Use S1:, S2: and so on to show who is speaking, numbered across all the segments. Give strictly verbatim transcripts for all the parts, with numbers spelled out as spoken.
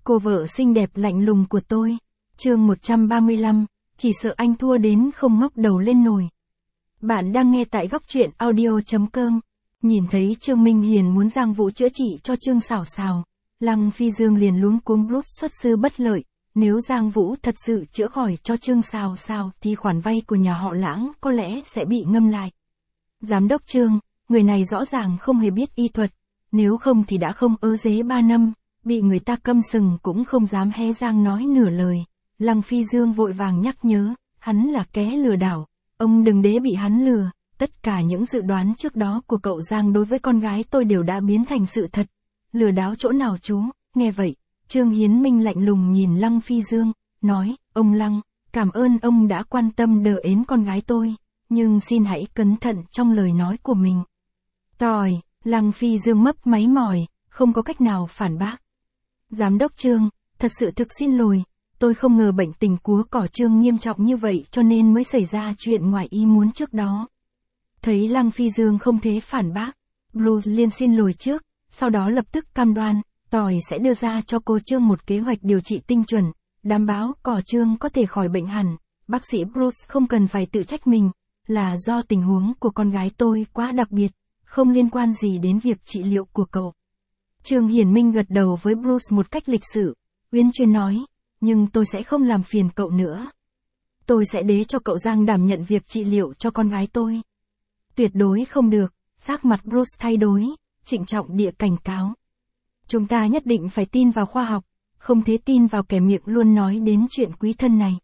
S1: Cô vợ xinh đẹp lạnh lùng của tôi. Chương một trăm ba mươi lăm, chỉ sợ anh thua đến không ngóc đầu lên nổi. Bạn đang nghe tại góc truyện audio chấm com. Nhìn thấy Trương Minh Hiền muốn Giang Vũ chữa trị cho Trương Sảo Sảo, Lăng Phi Dương liền luống cuống Bruce xuất sư bất lợi. Nếu Giang Vũ thật sự chữa khỏi cho Trương Sảo Sảo thì khoản vay của nhà họ Lãng có lẽ sẽ bị ngâm lại. Giám đốc Trương, người này rõ ràng không hề biết y thuật, nếu không thì đã không ớ dế ba năm, bị người ta câm sừng cũng không dám hé răng nói nửa lời. Lăng Phi Dương vội vàng nhắc nhớ, hắn là kẻ lừa đảo, ông đừng để bị hắn lừa, tất cả những dự đoán trước đó của cậu Giang đối với con gái tôi đều đã biến thành sự thật. Lừa đảo chỗ nào chú? Nghe vậy, Trương Hiến Minh lạnh lùng nhìn Lăng Phi Dương, nói, ông Lăng, cảm ơn ông đã quan tâm đỡ ến con gái tôi, nhưng xin hãy cẩn thận trong lời nói của mình. Tòi, Lăng Phi Dương mấp máy mỏi, không có cách nào phản bác. Giám đốc Trương, thật sự thực xin lỗi, tôi không ngờ bệnh tình của cỏ Trương nghiêm trọng như vậy cho nên mới xảy ra chuyện ngoài ý muốn trước đó. Thấy Lăng Phi Dương không thể phản bác, Bruce liền xin lỗi trước, sau đó lập tức cam đoan, tòi sẽ đưa ra cho cô Trương một kế hoạch điều trị tinh chuẩn, đảm bảo cỏ Trương có thể khỏi bệnh hẳn. Bác sĩ Bruce không cần phải tự trách mình, là do tình huống của con gái tôi quá đặc biệt, không liên quan gì đến việc trị liệu của cậu. Trương Hiển Minh gật đầu với Bruce một cách lịch sự, uyên chuyển nói, nhưng tôi sẽ không làm phiền cậu nữa. Tôi sẽ để cho cậu Giang đảm nhận việc trị liệu cho con gái tôi. Tuyệt đối không được, sắc mặt Bruce thay đổi, trịnh trọng địa cảnh cáo. Chúng ta nhất định phải tin vào khoa học, không thể tin vào kẻ miệng luôn nói đến chuyện quý thân này.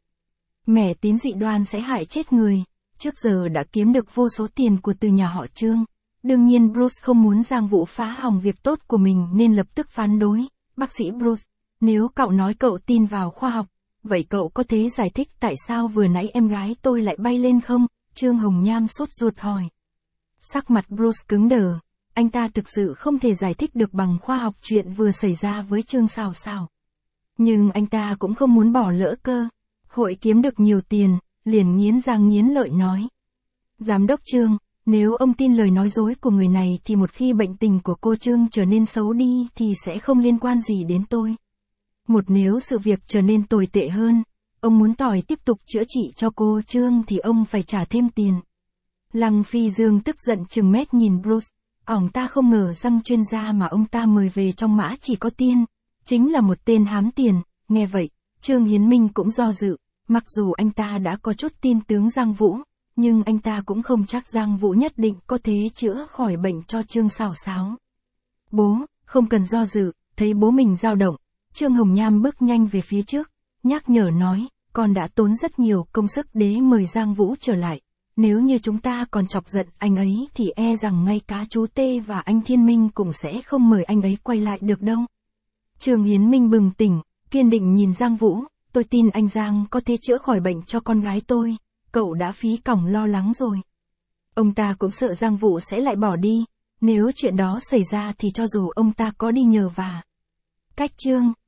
S1: Mẹ tín dị đoan sẽ hại chết người, trước giờ đã kiếm được vô số tiền của từ nhà họ Trương. Đương nhiên Bruce không muốn Giang Vũ phá hỏng việc tốt của mình nên lập tức phản đối. Bác sĩ Bruce, nếu cậu nói cậu tin vào khoa học, vậy cậu có thể giải thích tại sao vừa nãy em gái tôi lại bay lên không? Trương Hồng Nham sốt ruột hỏi. Sắc mặt Bruce cứng đờ, anh ta thực sự không thể giải thích được bằng khoa học chuyện vừa xảy ra với Trương Sảo Sảo. Nhưng anh ta cũng không muốn bỏ lỡ cơ hội kiếm được nhiều tiền, liền nghiến răng nghiến lợi nói. Giám đốc Trương, nếu ông tin lời nói dối của người này thì một khi bệnh tình của cô Trương trở nên xấu đi thì sẽ không liên quan gì đến tôi. Một nếu sự việc trở nên tồi tệ hơn, ông muốn tỏi tiếp tục chữa trị cho cô Trương thì ông phải trả thêm tiền. Lăng Phi Dương tức giận chừng mét nhìn Bruce, ỏng ta không ngờ rằng chuyên gia mà ông ta mời về trong mã chỉ có tiên, chính là một tên hám tiền. Nghe vậy, Trương Hiến Minh cũng do dự, mặc dù anh ta đã có chút tin tướng Giang Vũ, nhưng anh ta cũng không chắc Giang Vũ nhất định có thể chữa khỏi bệnh cho Trương Sảo Sảo. Bố, không cần do dự, thấy bố mình dao động, Trương Hồng Nham bước nhanh về phía trước, nhắc nhở nói, con đã tốn rất nhiều công sức để mời Giang Vũ trở lại. Nếu như chúng ta còn chọc giận anh ấy thì e rằng ngay cả chú Tê và anh Thiên Minh cũng sẽ không mời anh ấy quay lại được đâu. Trương Hiến Minh bừng tỉnh, kiên định nhìn Giang Vũ, tôi tin anh Giang có thể chữa khỏi bệnh cho con gái tôi, cậu đã phí cỏng lo lắng rồi. Ông ta cũng sợ Giang Vũ sẽ lại bỏ đi, nếu chuyện đó xảy ra thì cho dù ông ta có đi nhờ vả cách Trương,